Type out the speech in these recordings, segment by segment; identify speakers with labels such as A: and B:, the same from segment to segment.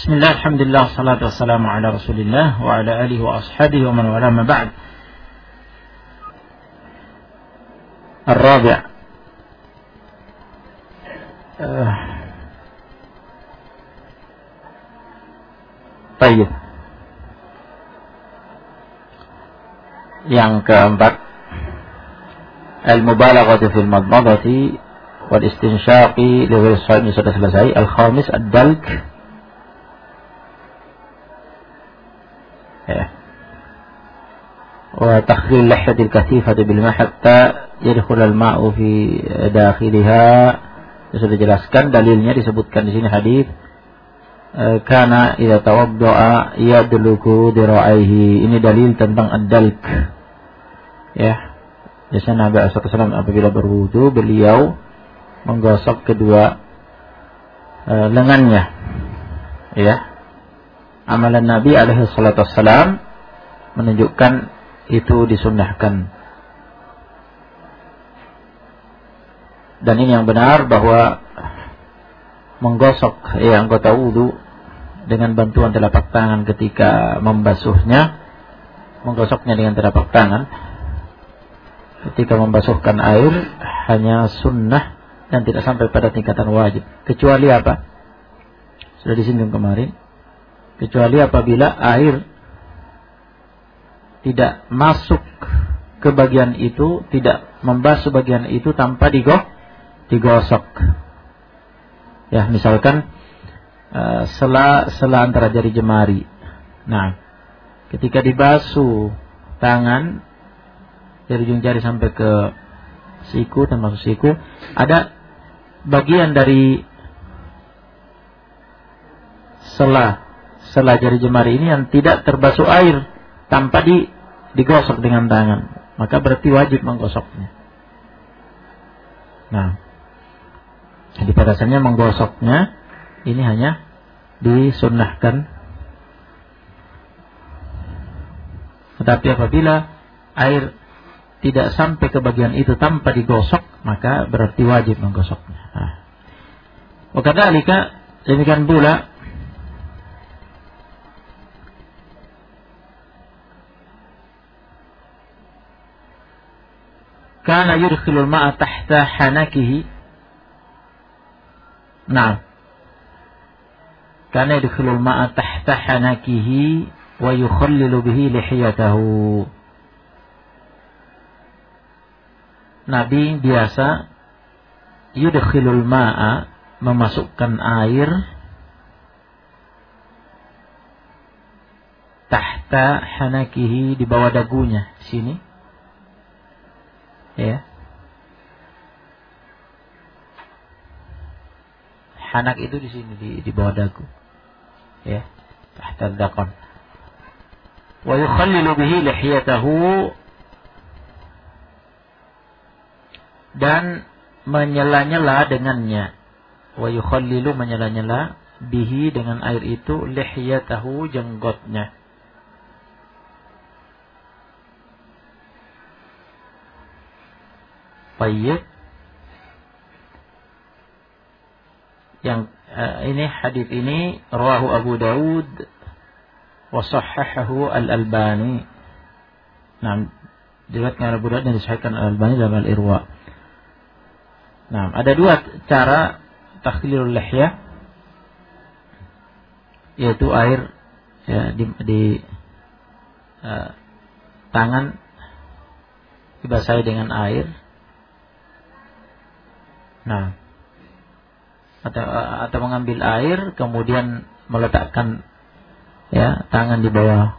A: Bismillah, alhamdulillah, salatu wassalamu ala rasulillah wa ala alihi wa ashabihi wa man wala ma ba'd. Ar-rabi' Tayyib. Yang keempat, al-mubalaghatu fil madmadati wal istinsyaqi li ghairi shaym, sudah selesai. Al-khamis ad-dalk, wa takhlil lahyatil kathifati bil ma hatta yadkhul al-ma'u fi dakhiliha. Sudah dijelaskan dalilnya, disebutkan di sini hadis kana idza tawaddaa yadluku dira'aihi. Ini dalil tentang ad-dalk. Ya. Biasanya Nabi SAW apabila berwudu, beliau menggosok kedua lengannya. Ya. Amalan Nabi alaihi salatu wassalam menunjukkan itu disunnahkan. Dan ini yang benar, bahwa menggosok anggota wudu dengan bantuan telapak tangan ketika membasuhnya, menggosoknya dengan telapak tangan ketika membasuhkan air hanya sunnah dan tidak sampai pada tingkatan wajib. Kecuali apa? Sudah disinggung kemarin. Kecuali apabila air tidak masuk ke bagian itu, tidak membasuh bagian itu tanpa digosok. Ya, misalkan sela antara jari jemari. Nah, ketika dibasuh tangan dari ujung jari sampai ke siku, termasuk siku, ada bagian dari sela jari jemari ini yang tidak terbasuh air tanpa digosok dengan tangan, maka berarti wajib menggosoknya. Nah, jadi pada dasarnya menggosoknya ini hanya disunnahkan. Tetapi apabila air tidak sampai ke bagian itu tanpa digosok, maka berarti wajib menggosoknya. Nah. Wakadzalika, demikian pula kana yudkhilul ma'a tahta hanakihi. Nah, kana yudkhilul ma'a tahta hanakihi wa yukhallilu bihi lihiyatahu. Nabi biasa yudkhilul ma'a, memasukkan air, tahta hanakihi, di bawah dagunya sini. Ya. Hanak itu di sini, di bawah dagu. Ya, tahta dzaqan. Wa yukhallilu bihi lihiyatahu, dan menyela-nyela dengannya. Wa yukhallilu, menyela-nyela, bihi, dengan air itu, lihiyatahu, jenggotnya. Tayyib. Yang ini hadis ini rawahu Abu Daud wa sahhahahu Al-Albani. Nah, diriwayatkan Abu Daud dan disahihkan Al-Albani dalam Al-Irwa. Nah, ada dua cara takhlilul lihyah, yaitu air ya, di tangan dibasahi dengan air. Nah, atau mengambil air kemudian meletakkan ya tangan di bawah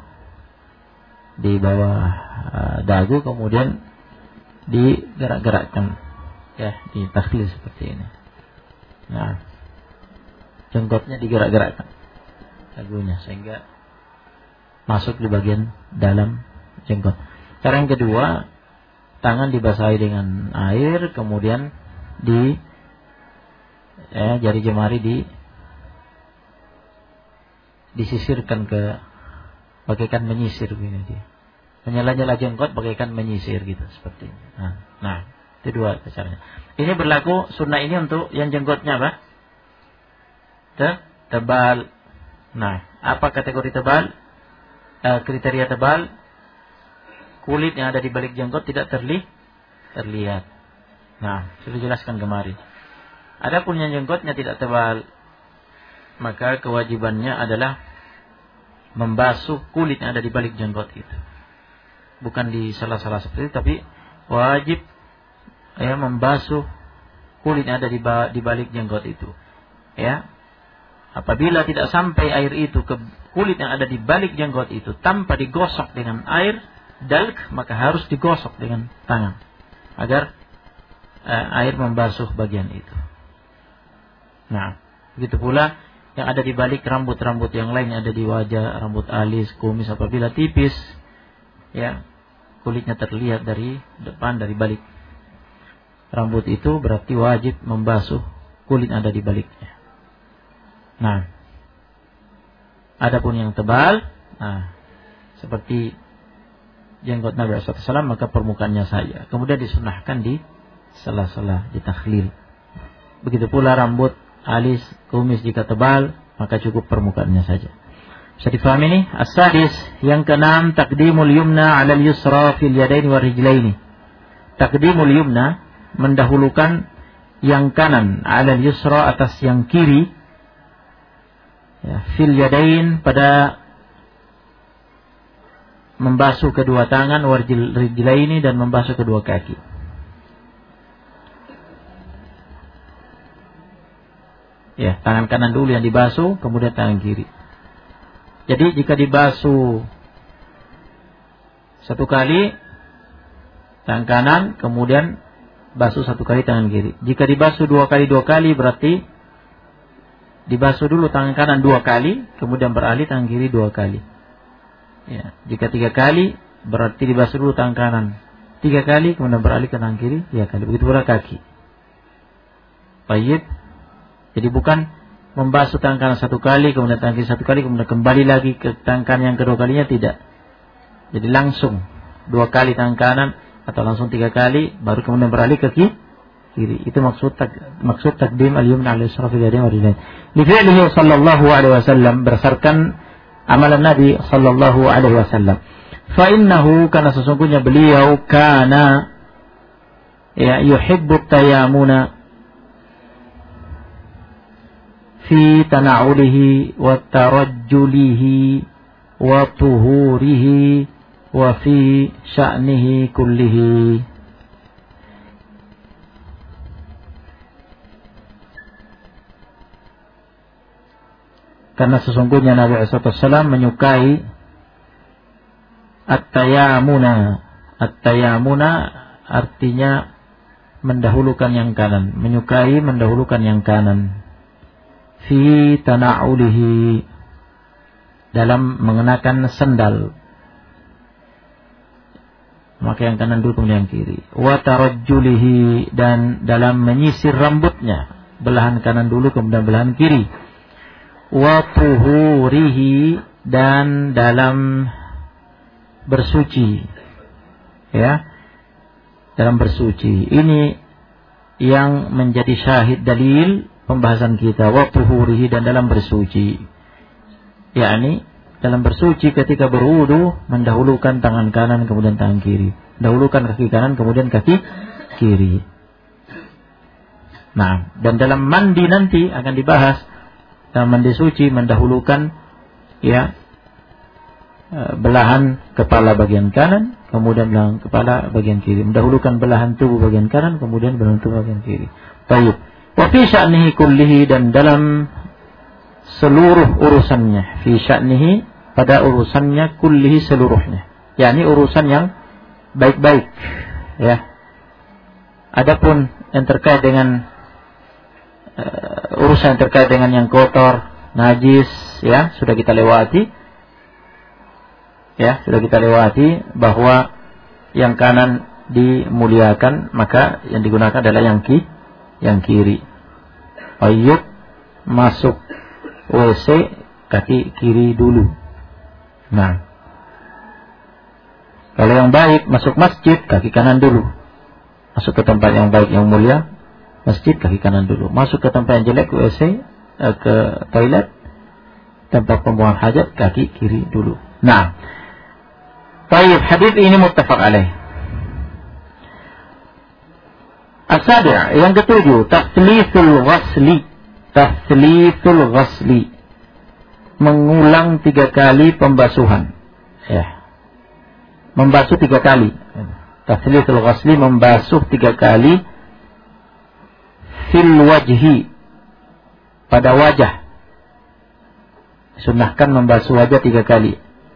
A: dagu, kemudian digerak-gerakkan ya, ditakhlil seperti ini. Nah, jenggotnya digerak-gerakkan dagunya sehingga masuk di bagian dalam jenggot. Cara yang kedua, tangan dibasahi dengan air, kemudian jari jemari disisirkan ke, bagaikan menyisir begini dia. Menyela-nyela jenggot bagaikan menyisir gitu, seperti ini. Nah, itu dua caranya. Ini berlaku sunnah ini untuk yang jenggotnya apa? Tebal, Nah, apa kategori tebal? Kriteria tebal, kulit yang ada di balik jenggot tidak terlihat. Nah, sudah jelaskan kemarin. Adapun yang jenggotnya tidak tebal, maka kewajibannya adalah membasuh kulit yang ada di balik jenggot itu. Bukan di sela-sela seperti itu, tapi wajib membasuh kulit yang ada di balik jenggot itu. Ya. Apabila tidak sampai air itu ke kulit yang ada di balik jenggot itu tanpa digosok dengan air dalk, maka harus digosok dengan tangan agar air membasuh bagian itu. Nah, begitu pula yang ada di balik rambut-rambut yang lain yang ada di wajah, rambut alis, kumis, apabila tipis, ya, kulitnya terlihat dari depan, dari balik rambut itu, berarti wajib membasuh kulit yang ada di baliknya. Nah, adapun yang tebal, seperti jenggot Nabi SAW, maka permukaannya saja. Kemudian disunahkan di sela-sela, di takhlil. Begitu pula rambut, alis, kumis jika tebal, maka cukup permukaannya saja. Bisa difahami ini? As-sadis, yang keenam, taqdimul yumna 'alal yusra fil yadaini war rijlaini. Taqdimul yumna, mendahulukan yang kanan 'alal yusra, atas yang kiri, ya, fil yadain, pada membasuh kedua tangan, war rijlaini, dan membasuh kedua kaki. Ya, tangan kanan dulu yang dibasuh, kemudian tangan kiri. Jadi jika dibasuh satu kali tangan kanan, kemudian basuh satu kali tangan kiri. Jika dibasuh dua kali berarti dibasuh dulu tangan kanan 2 kali, kemudian beralih tangan kiri 2 kali. Ya, jika 3 kali berarti dibasuh dulu tangan kanan 3 kali, kemudian beralih ke tangan kiri 3 kali. Begitu pula kaki. Baik. Jadi bukan membasuh tangan kanan 1 kali, kemudian tangan kiri 1 kali, kemudian kembali lagi ke tangan kanan yang kedua kalinya, tidak. Jadi langsung 2 kali tangan kanan atau langsung 3 kali, baru kemudian beralih ke kiri. Itu maksud takdim al-yumna al-yusra fil yadayn wa rijlayn. Li fi'lihi sallallahu alaihi wasallam, berdasarkan amalan Nabi sallallahu alaihi wasallam. Fa innahu, karena sesungguhnya beliau kana yuhibbu tayamuna fi tana'ulihi wa tarajjulihi wa tuhurihi wa fi sya'nihi kullihi. Karena sesungguhnya Nabi SAW menyukai at-tayamuna. At-tayamuna artinya mendahulukan yang kanan. Menyukai mendahulukan yang kanan. Fi tana'ulihi, dalam mengenakan sendal. Maka yang kanan dulu kemudian yang kiri. Wa tarajjulihi, dan dalam menyisir rambutnya. Belahan kanan dulu kemudian belahan kiri. Wa tuhurihi, dan dalam bersuci, ya, dalam bersuci. Ini yang menjadi syahid dalil pembahasan kita. Wa tuhurihi, dan dalam bersuci, yakni dalam bersuci ketika berwudu mendahulukan tangan kanan kemudian tangan kiri, dahulukan kaki kanan kemudian kaki kiri. Nah, dan dalam mandi nanti akan dibahas. Dalam mandi suci mendahulukan, ya, belahan kepala bagian kanan, kemudian belahan kepala bagian kiri. Mendahulukan belahan tubuh bagian kanan, kemudian belahan tubuh bagian kiri. Baik. Wa fi sya'nihi kullihi, dan dalam seluruh urusannya. Fi sya'nihi, pada urusannya, kullihi, seluruhnya. yakni urusan yang baik-baik, ya. Adapun yang terkait dengan urusan yang terkait dengan yang kotor, najis, ya, sudah kita lewati. Ya, sudah kita lewati bahwa yang kanan dimuliakan, maka yang digunakan adalah yang kiri. Ayub masuk WC kaki kiri dulu. Nah, kalau yang baik masuk masjid kaki kanan dulu. Masuk ke tempat yang baik yang mulia, masjid kaki kanan dulu. Masuk ke tempat yang jelek WC, ke toilet, tempat pembuangan hajat kaki kiri dulu. Nah, baik, hadis ini muttafaq alaih. As-sabi', yang ketujuh, taslithul ghasli. Taslithul ghasli, mengulang 3 kali pembasuhan. Ya. Membasuh 3 kali. Taslithul ghasli, membasuh 3 kali. Fil wajhi, pada wajah. Sunnahkan membasuh wajah 3 kali.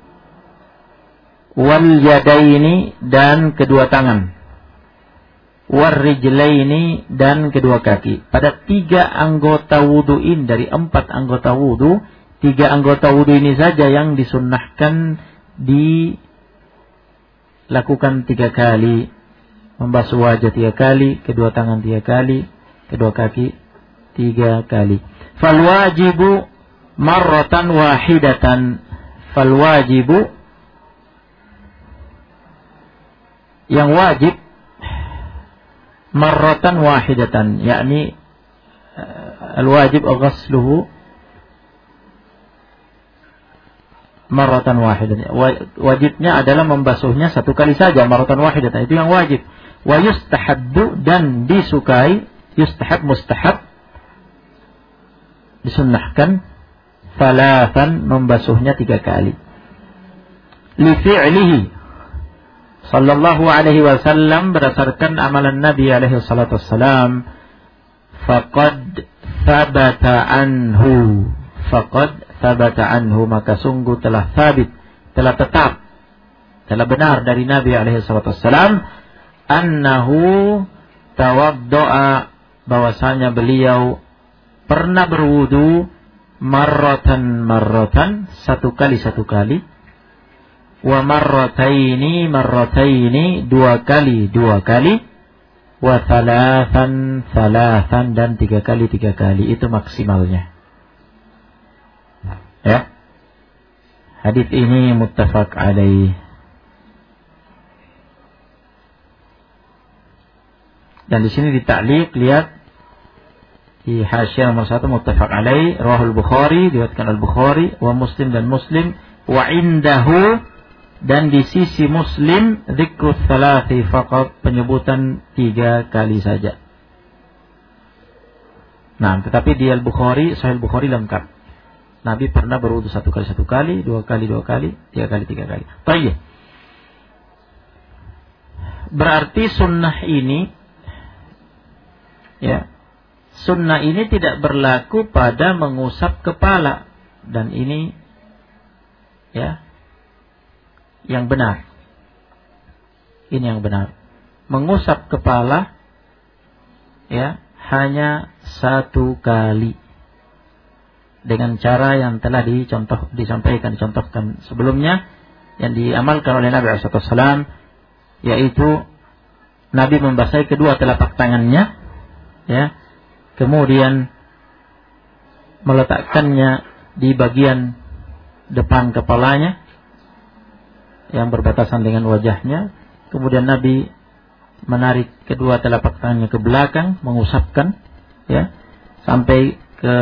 A: Wal yadaini, dan kedua tangan. War rijlaini, dan kedua kaki. Pada 3 anggota wudu'in dari 4 anggota wudu, 3 anggota wudu ini saja yang disunnahkan dilakukan 3 kali. Membasuh wajah 3 kali, kedua tangan 3 kali, kedua kaki 3 kali. Fal wajibu marratan wahidatan. Fal wajibu, yang wajib, marratan wahidatan, yakni al-wajib ghasluhu marratan wahidatan. Wajibnya adalah membasuhnya 1 kali saja, marratan wahidatan, itu yang wajib. Wa yustahabbu, dan disukai, yustahab, mustahab, disunnahkan, thalathan, membasuhnya 3 kali. Li fi'lihi sallallahu alaihi wasallam, berdasarkan amalan Nabi alaihi salatu wassalam. Faqad thabata anhu, faqad thabata anhu, maka sungguh telah sabit, telah tetap, telah benar dari Nabi alaihi salatu wassalam, annahu tawaddo'a, bahwasanya beliau pernah berwudu, marratan 1 kali 1 kali, wa marrataini 2 kali 2 kali, wa thalathan, dan 3 kali 3 kali, itu maksimalnya. Ya. Hadis ini muttafaq alaih. Dan di sini di ta'liq, lihat di hasyiah nomor 1, muttafaq alaih, rawahul Bukhari, diriwayatkan al-Bukhari, wa Muslim, dan Muslim, wa indahu, dan di sisi Muslim, dzikrus salasi faqat, penyebutan 3 kali saja. Nah, tetapi di Al-Bukhari, Sahih Al-Bukhari lengkap. Nabi pernah berwudu 1 kali 1 kali, 2 kali 2 kali, 3 kali 3 kali. Baik. Berarti sunnah ini, ya, sunnah ini tidak berlaku pada mengusap kepala, dan ini, ya, yang benar. Ini yang benar. Mengusap kepala, ya, hanya 1 kali, dengan cara yang telah dicontohkan sebelumnya, yang diamalkan oleh Nabi SAW, yaitu Nabi membasahi kedua telapak tangannya, ya, kemudian meletakkannya di bagian depan kepalanya yang berbatasan dengan wajahnya. Kemudian Nabi menarik kedua telapak tangannya ke belakang, mengusapkan, ya, sampai ke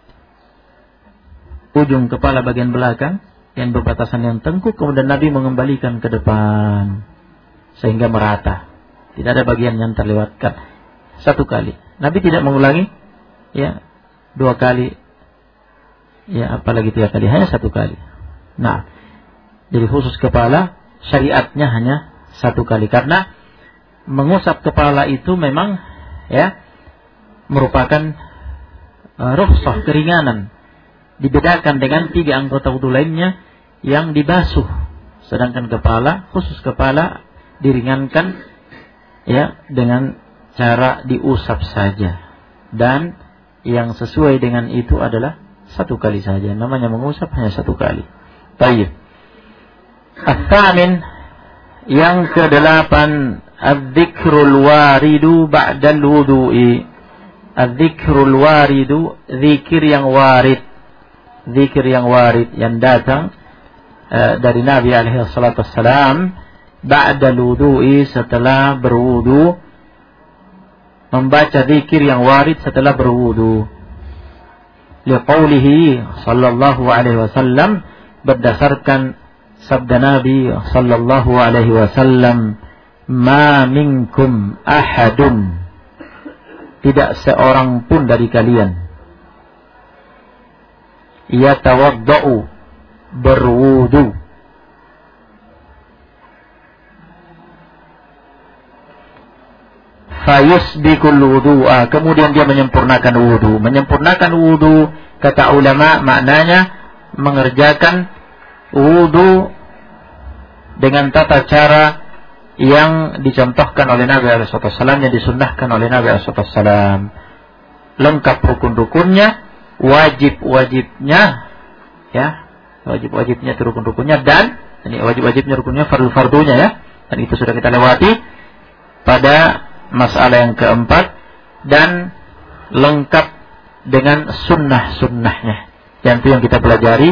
A: ujung kepala bagian belakang yang berbatasan yang tengkuk. Kemudian Nabi mengembalikan ke depan sehingga merata, tidak ada bagian yang terlewatkan. 1 kali. Nabi tidak mengulangi, ya, 2 kali, ya, apalagi 3 kali, hanya 1 kali. Nah, jadi khusus kepala, syariatnya hanya 1 kali. Karena mengusap kepala itu memang, ya, merupakan rukhsah, keringanan. Dibedakan dengan 3 anggota wudu lainnya yang dibasuh. Sedangkan kepala, khusus kepala, diringankan, ya, dengan cara diusap saja. Dan yang sesuai dengan itu adalah 1 kali saja. Namanya mengusap hanya 1 kali. Baik. As-samin, yang ke-8, adz-dzikrul waridu ba'dal wudu'i. Adz-dzikrul waridu, zikir yang warid. Zikir yang warid, yang datang dari Nabi alaihi salatu wassalam, ba'dal wudu'i, setelah berwudu, membaca zikir yang warid setelah berwudu. liqaulihi sallallahu alaihi wasallam, berdasarkan sabda Nabi sallallahu alaihi wasallam, ma minkum ahadun, tidak seorang pun dari kalian, yatawaddau, berwudu, fayusbikul wudu'a, kemudian dia menyempurnakan wudu. Menyempurnakan wudu, kata ulama, maknanya mengerjakan wudu dengan tata cara yang dicontohkan oleh Nabi SAW, yang disunnahkan oleh Nabi SAW. Lengkap rukun-rukunnya, wajib-wajibnya, ya, wajib-wajibnya itu rukun-rukunnya, dan ini wajib-wajibnya rukunnya, fardu-fardunya, ya, dan itu sudah kita lewati pada masalah yang keempat, dan lengkap dengan sunnah-sunnahnya. Dan itu yang kita pelajari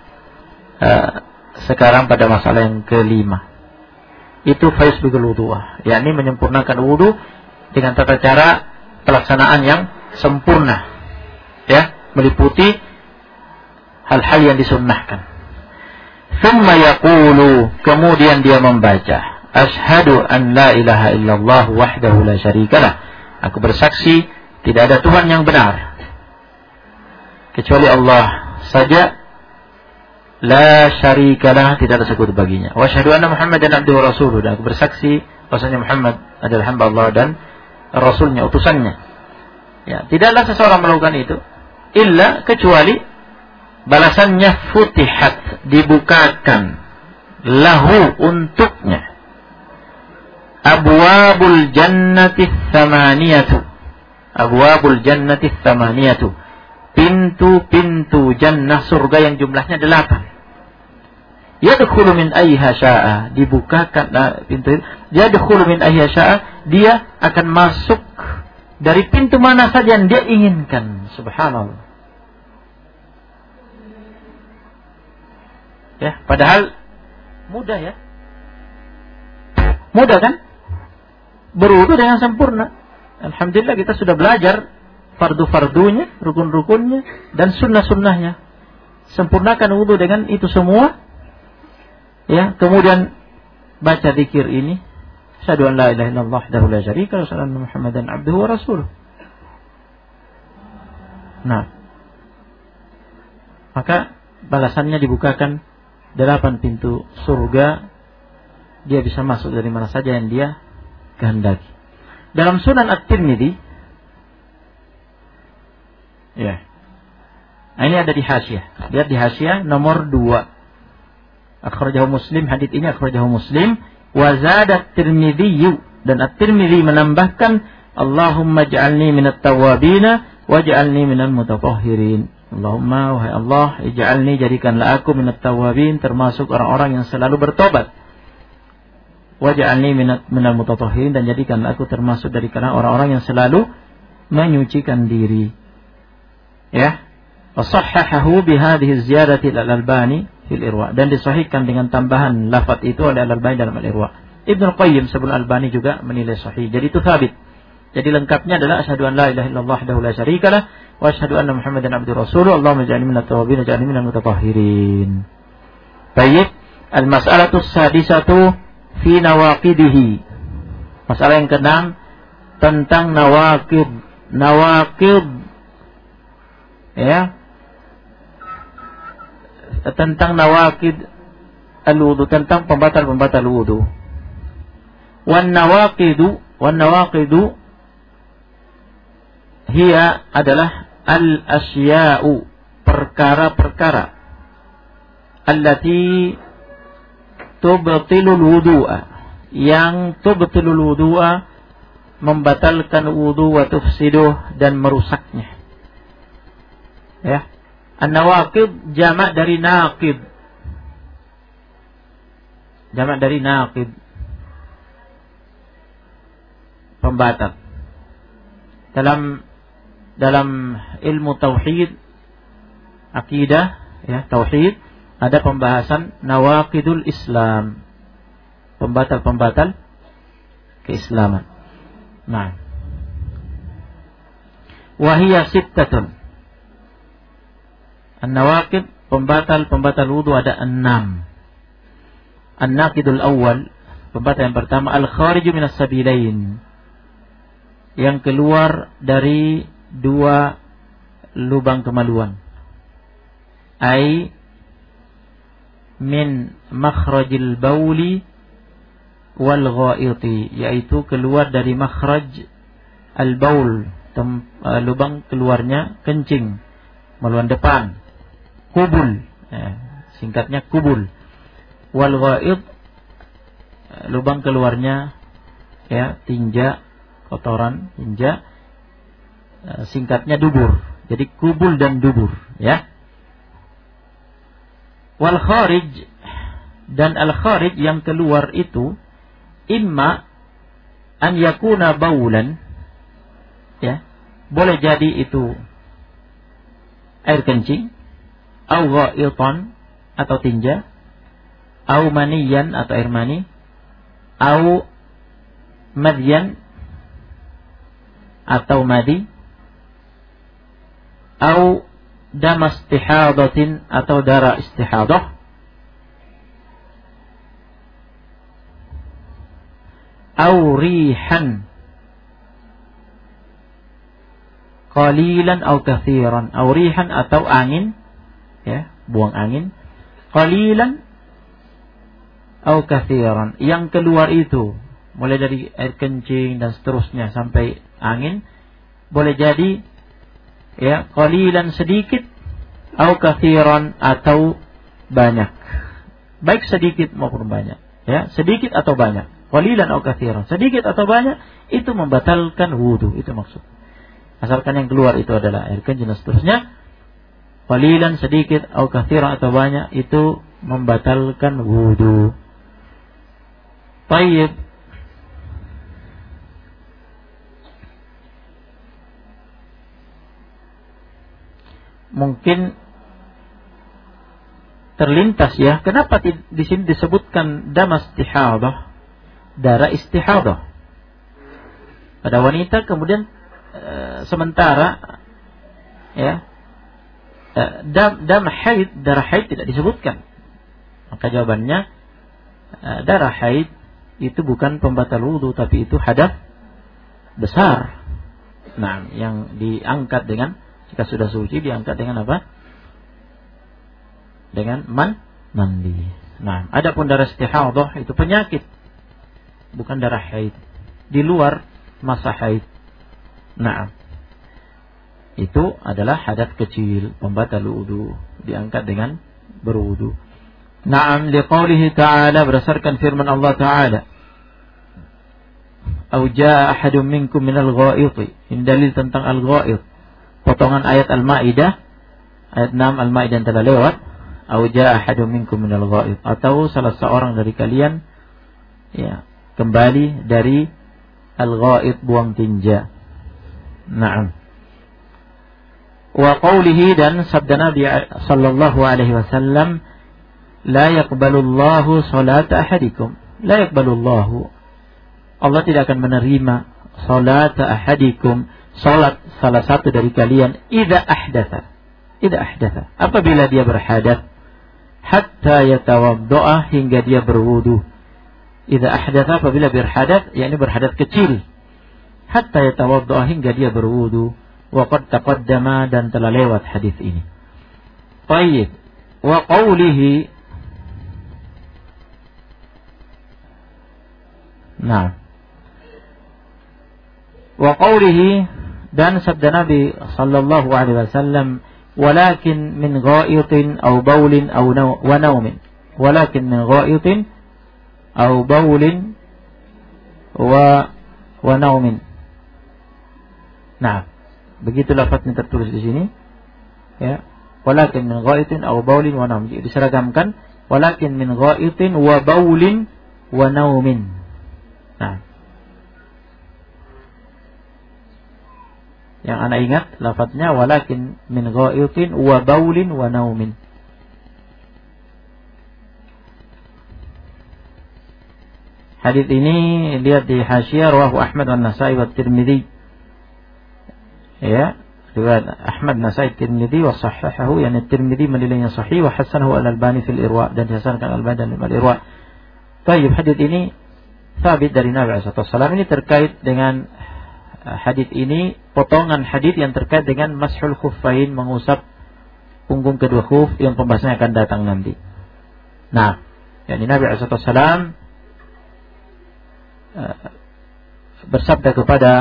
A: sekarang pada masalah yang kelima. Itu faisbigul wudu'ah, yakni menyempurnakan wudu dengan tata cara pelaksanaan yang sempurna, ya, meliputi hal-hal yang disunnahkan. Tsumma yaqulu, kemudian dia membaca, asyhadu an la ilaha illallah wahdahu la syarikalah, aku bersaksi tidak ada Tuhan yang benar kecuali Allah saja, la syarikalah, tidak ada sekutu baginya, wa asyhadu anna Muhammadan abduhu wa rasuluh, dan aku bersaksi bahwasanya Muhammad adalah hamba Allah dan rasulnya, utusannya. Ya, tidaklah seseorang melakukan itu illa kecuali balasannya futihat, dibukakan, lahu, untuknya, abwabul jannati tsamaniyatu, abwabul jannati tsamaniyatu, pintu-pintu jannah, surga yang jumlahnya 8. Yadkhulu min ayyiha syaa, dibukakan pintu, yadkhulu min ayyiha syaa, dia akan masuk dari pintu mana saja yang dia inginkan. Subhanallah. Ya, padahal mudah, ya. Mudah kan? Berwudu dengan sempurna. Alhamdulillah kita sudah belajar fardu-fardunya, rukun-rukunnya, dan sunnah-sunnahnya. Sempurnakan wudu dengan itu semua. Ya, kemudian baca zikir ini, asyhadu an la ilaha illallah wahdahu la syarika lahu, wa asyhadu anna Muhammadan abduhu wa rasuluh. Nah, maka balasannya dibukakan 8 pintu surga, dia bisa masuk dari mana saja yang dia kehendaki. Dalam Sunan At-Tirmidzi, ya, nah ini ada di hasyiah. Lihat di hasyiah nomor 2. Akhrajahu Muslim, hadits ini akhrajahu Muslim, wa zada At-Tirmidzi, dan At-Tirmidzi menambahkan, Allahumma ij'alni minat tawwabina waj'alni minal mutatahhirin. Allahumma, wahai Allah, ij'alni, jadikanlah aku minat tawwabin, termasuk orang-orang yang selalu bertobat. Waj'alni minal mutatahhirin, dan jadikanlah aku termasuk dari kalangan orang-orang yang selalu menyucikan diri. Ya. Wa sahhahahu bi hadhihi ziyadati al-Albani fil Irwa, dan disahihkan dengan tambahan lafaz itu oleh Al-Albani dalam Al-Irwa. Ibnu Qayyim sebelum Al-Albani juga menilai sahih. Jadi itu sabit. Jadi lengkapnya adalah asyhadu an la ilaha illallah wahdahu la syarikalah wa asyhadu anna Muhammadan abduhu rasuluh, Allahumma ij'alni minat tawwabin waj'alni minal mutatahhirin. Baik, al-mas'alatu sadisatu fi nawaqidihi. Masalah yang ke-6 tentang nawaqid. Nawaqid, ya, tentang nawaqid al-wudu, tentang pembatal-pembatal wudu. Wan nawaqidu hiya adalah al-asya'u, perkara-perkara, allati tubtilul wudu'a, yang tubtilul wudu'a, membatalkan wudu, wa tufsiduh, dan merusaknya. Ya. An-nawaqid jamak dari naqid. Jamak dari naqid, pembatal. Dalam ilmu tauhid, akidah, ya, tauhid, ada pembahasan nawaqidul Islam, pembatal-pembatal keislaman. Nah, wahiyya sittatun, An-nawaqid, pembatal wudu ada 6. An-naqidul awal, pembatal yang pertama, al-khariju minas sabilain, yang keluar dari 2 lubang kemaluan. Ai min makhrajil bauli wal ghaiti, yaitu keluar dari makhraj al-baul, lubang keluarnya kencing, maluan depan. Kubul, singkatnya kubul. Wal ghaid, lubang keluarnya tinja, kotoran, tinja, singkatnya dubur. Jadi kubul dan dubur, ya. Wal kharij, dan al kharij yang keluar itu imma an yakuna baulan, ya, boleh jadi itu air kencing, au ghaitan atau tinja, au maniyan atau air mani, au madyan atau madi, au dam istihadatin atau darah istihadah, au rihan qalilan au kathiran, au rihan atau angin, ya, buang angin, qalilan au kathiran, yang keluar itu mulai dari air kencing dan seterusnya sampai angin, boleh jadi ya qalilan sedikit, au kathiran atau banyak, baik sedikit maupun banyak, ya, sedikit atau banyak, qalilan au kathiran, sedikit atau banyak, itu membatalkan wudu, itu maksud. Asalkan yang keluar itu adalah air kencing dan seterusnya, qalilan sedikit, au kathiran atau banyak, itu membatalkan wudu. Tayyib. Mungkin terlintas ya, kenapa di sini disebutkan dam istihadah, darah istihadah pada wanita, kemudian sementara ya dam haid, darah haid tidak disebutkan. Maka jawabannya darah haid itu bukan pembatal wudu, tapi itu hadas besar. Nah, yang diangkat dengan, jika sudah suci diangkat dengan apa? Dengan mandi. Nah, adapun darah istihadah itu penyakit, bukan darah haid, di luar masa haid. Nah, itu adalah hadas kecil, pembatal wudu, diangkat dengan berwudu. Naam, liqaulihi ta'ala, berdasarkan firman Allah Ta'ala, au jaa ahadun minkum minal ghaiti, ini dalil tentang al-ghaid, potongan ayat Al-Maidah ayat 6, Al-Maidah yang telah lewat. Au jaa ahadun minkum minal ghaid, atau salah seorang dari kalian ya kembali dari al-ghaid, buang tinja. Naam. Wa qawlihi, dan sabda Nabi sallallahu alaihi wasallam, la yaqbalullahu salata ahadikum, la yaqbalullahu, Allah tidak akan menerima salata ahadikum, salat salah satu dari kalian, idza ahdatha, apabila dia berhadas, hatta yatawaddoa, hingga dia berwudu. Idza ahdatha, apabila berhadas, yakni berhadas kecil, hatta yatawaddoa, hingga dia berwudu. Wa qad taqaddama, dan telah lewat hadis ini. Baik. Wa qawlihi, nah, wa qawlihi, dan sabda Nabi sallallahu alaihi wasallam, walakin min ghaitin aw baulin aw wa naumin, walakin min ghaitin aw baulin wa naumin. Nah, begitu lafaznya tertulis di sini, ya, walakin min ghaitin aw baulin wa naumin, diseragamkan, walakin min ghaitin wa baulin wa naumin. Nah, yang ana ingat lafadznya walakin min ghaitin wa baulin wa naumin. Hadis ini lihat di Hasyiyah, rawahu Ahmad wa Nasa'i wa Tirmidzi. Ya, riwayat Ahmad, Nasai, Tirmidzi wa sahahahu, yani Tirmidzi menilainya sahih, wa hasanahu Al-Albani fil Irwa, dan dihasankan Al-Albani dalam Al-Irwa. Baik, hadis ini sabit dari Nabi SAW. Ini terkait dengan hadis ini, potongan hadis yang terkait dengan mashul khuffain, mengusap punggung kedua khuf, yang pembahasannya akan datang nanti. Nah, yakni Nabi SAW bersabda kepada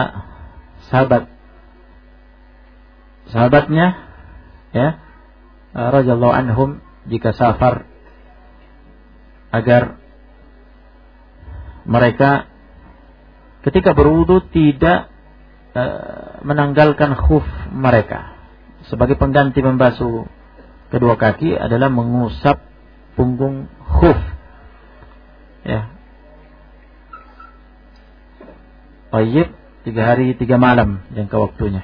A: sahabatnya, ya, radhiyallahu anhum, jika safar, agar mereka ketika berwudu tidak menanggalkan khuf mereka. Sebagai pengganti membasuh kedua kaki adalah mengusap punggung khuf. Ya. Tayyib, 3 hari 3 malam jangka waktunya.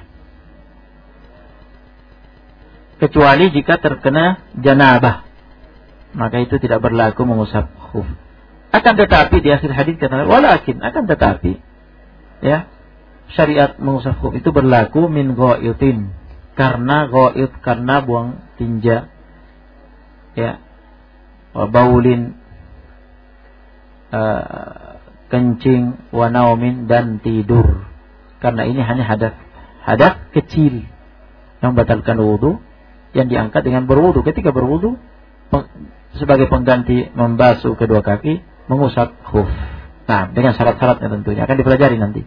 A: Kecuali jika terkena janabah, maka itu tidak berlaku mengusap khuf. Akan tetapi di akhir hadis kata walakin, akan tetapi, ya, syariat mengusap khuf itu berlaku min ghaitin, karena ghaid, karena buang tinja, ya, wa baulin, kencing, wa naumin, dan tidur. Karena ini hanya hadas kecil yang membatalkan wudu, yang diangkat dengan berwudu. Ketika berwudu, sebagai pengganti membasuh kedua kaki, mengusap khuf. Nah, dengan syarat-syaratnya tentunya akan dipelajari nanti.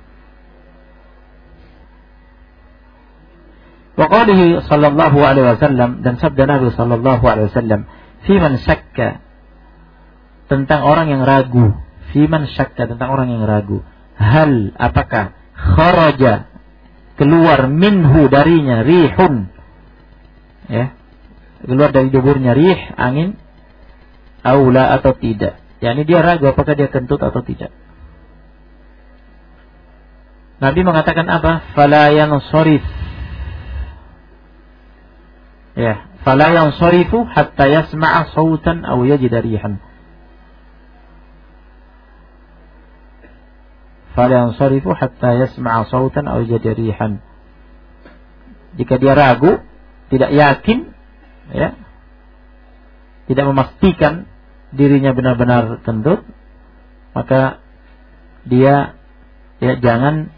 A: Wa qalihi sallallahu alaihi wasallam, dan sabda Nabi sallallahu alaihi wasallam, fi man syakka, tentang orang yang ragu, fi man syakka, tentang orang yang ragu, hal, apakah, kharaja, keluar, minhu, darinya, rihun, ya, keluar dari duburnya rih, angin, aula, atau tidak. Yani dia ragu apakah dia kentut atau tidak. Nabi mengatakan apa? Fala yansharif. Ya, fala yansharifu hatta yasma'a sautan aw yajida rihan. Fala yansarifu hatta yasma'a sautan aw yajida rihan. Jika dia ragu, tidak yakin, ya, tidak memastikan dirinya benar-benar kentut, maka dia, ya, jangan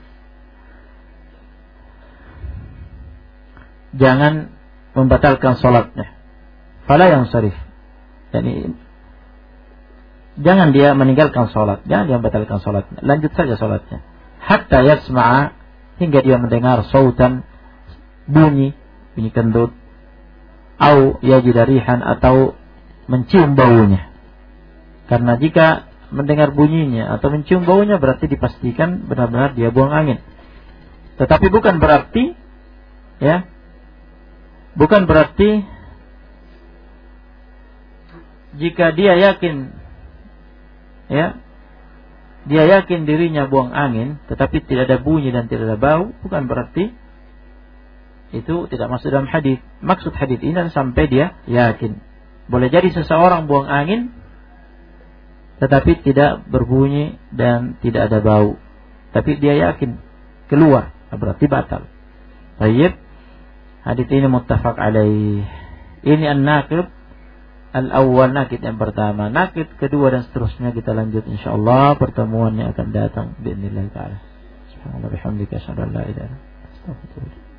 A: membatalkan salatnya. Fala yansarif, yani jangan dia meninggalkan salat, jangan dia membatalkan salatnya, lanjut saja salatnya. Hatta yasma'a, hingga dia mendengar sautan, bunyi kentut, au yajida rihan, atau mencium baunya. Karena jika mendengar bunyinya atau mencium baunya, berarti dipastikan benar-benar dia buang angin. Tetapi bukan berarti, ya, bukan berarti jika dia yakin, ya, dia yakin dirinya buang angin, tetapi tidak ada bunyi dan tidak ada bau, bukan berarti itu tidak masuk dalam hadis. Maksud hadis ini sampai dia yakin. Boleh jadi seseorang buang angin tetapi tidak berbunyi dan tidak ada bau, tapi dia yakin keluar, berarti batal. Baik, hadis ini muttafaq alaih. Ini an-naqid al-awwal, naqid yang pertama. Naqid kedua dan seterusnya kita lanjut insyaallah pertemuan yang akan datang باذن الله taala. Subhanallah bihamdika asyhadu an la ilaha illa anta astaghfiruka wa atubu ilaik.